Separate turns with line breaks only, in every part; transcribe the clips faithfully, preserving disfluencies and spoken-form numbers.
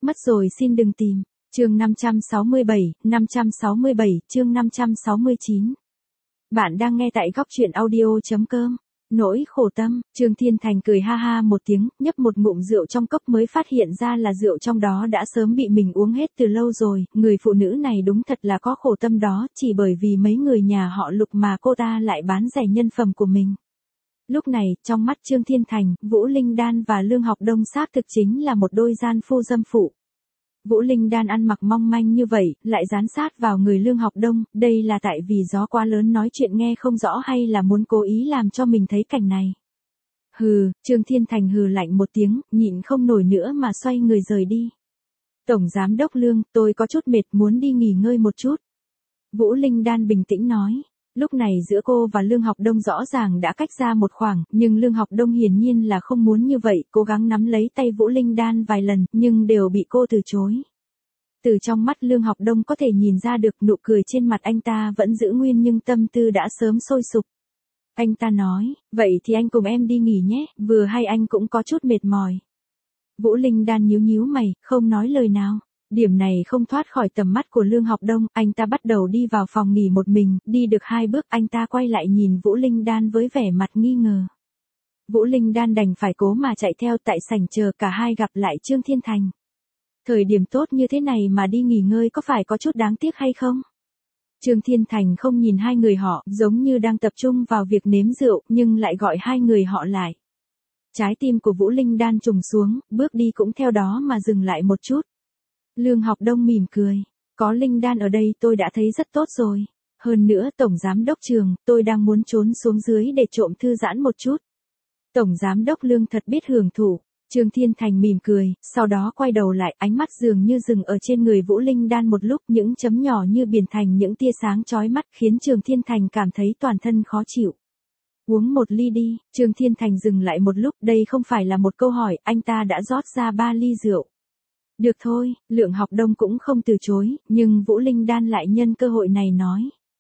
mất rồi xin đừng tìm. Chương năm trăm sáu mươi bảy, năm trăm sáu mươi bảy, chương năm trăm sáu mươi chín. Bạn đang nghe tại góc truyện audio chấm com. Nỗi khổ tâm, Trương Thiên Thành cười ha ha một tiếng, nhấp một ngụm rượu trong cốc mới phát hiện ra là rượu trong đó đã sớm bị mình uống hết từ lâu rồi, người phụ nữ này đúng thật là có khổ tâm đó, chỉ bởi vì mấy người nhà họ Lục mà cô ta lại bán rẻ nhân phẩm của mình. Lúc này, trong mắt Trương Thiên Thành, Vũ Linh Đan và Lương Học Đông xác thực chính là một đôi gian phu dâm phụ. Vũ Linh Đan ăn mặc mong manh như vậy, lại dán sát vào người Lương Học Đông, đây là tại vì gió quá lớn nói chuyện nghe không rõ hay là muốn cố ý làm cho mình thấy cảnh này. Hừ, Trương Thiên Thành hừ lạnh một tiếng, nhịn không nổi nữa mà xoay người rời đi. Tổng Giám đốc Lương, tôi có chút mệt muốn đi nghỉ ngơi một chút. Vũ Linh Đan bình tĩnh nói. Lúc này giữa cô và Lương Học Đông rõ ràng đã cách ra một khoảng, nhưng Lương Học Đông hiển nhiên là không muốn như vậy, cố gắng nắm lấy tay Vũ Linh Đan vài lần, nhưng đều bị cô từ chối. Từ trong mắt Lương Học Đông có thể nhìn ra được nụ cười trên mặt anh ta vẫn giữ nguyên nhưng tâm tư đã sớm sôi sục. Anh ta nói, vậy thì anh cùng em đi nghỉ nhé, vừa hay anh cũng có chút mệt mỏi. Vũ Linh Đan nhíu nhíu mày, không nói lời nào. Điểm này không thoát khỏi tầm mắt của Lương Học Đông, anh ta bắt đầu đi vào phòng nghỉ một mình, đi được hai bước anh ta quay lại nhìn Vũ Linh Đan với vẻ mặt nghi ngờ. Vũ Linh Đan đành phải cố mà chạy theo tại sảnh chờ cả hai gặp lại Trương Thiên Thành. Thời điểm tốt như thế này mà đi nghỉ ngơi có phải có chút đáng tiếc hay không? Trương Thiên Thành không nhìn hai người họ, giống như đang tập trung vào việc nếm rượu, nhưng lại gọi hai người họ lại. Trái tim của Vũ Linh Đan trùng xuống, bước đi cũng theo đó mà dừng lại một chút. Lương Học Đông mỉm cười, có Linh Đan ở đây tôi đã thấy rất tốt rồi. Hơn nữa Tổng Giám đốc Trường, tôi đang muốn trốn xuống dưới để trộm thư giãn một chút. Tổng Giám đốc Lương thật biết hưởng thụ. Trương Thiên Thành mỉm cười, sau đó quay đầu lại, ánh mắt dường như dừng ở trên người Vũ Linh Đan một lúc, những chấm nhỏ như biển thành những tia sáng chói mắt khiến Trương Thiên Thành cảm thấy toàn thân khó chịu. Uống một ly đi, Trương Thiên Thành dừng lại một lúc, đây không phải là một câu hỏi, anh ta đã rót ra ba ly rượu. Được thôi, Lượng Học Đông cũng không từ chối, nhưng Vũ Linh Đan lại nhân cơ hội này nói.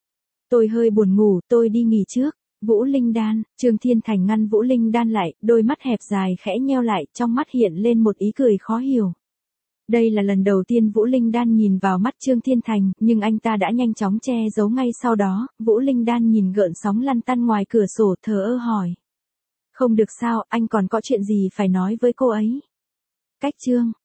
Tôi hơi buồn ngủ, tôi đi nghỉ trước. Vũ Linh Đan, Trương Thiên Thành ngăn Vũ Linh Đan lại, đôi mắt hẹp dài khẽ nheo lại, trong mắt hiện lên một ý cười khó hiểu. Đây là lần đầu tiên Vũ Linh Đan nhìn vào mắt Trương Thiên Thành, nhưng anh ta đã nhanh chóng che giấu ngay sau đó, Vũ Linh Đan nhìn gợn sóng lăn tăn ngoài cửa sổ thờ ơ hỏi. Không được sao, anh còn có chuyện gì phải nói với cô ấy? Cách Trương.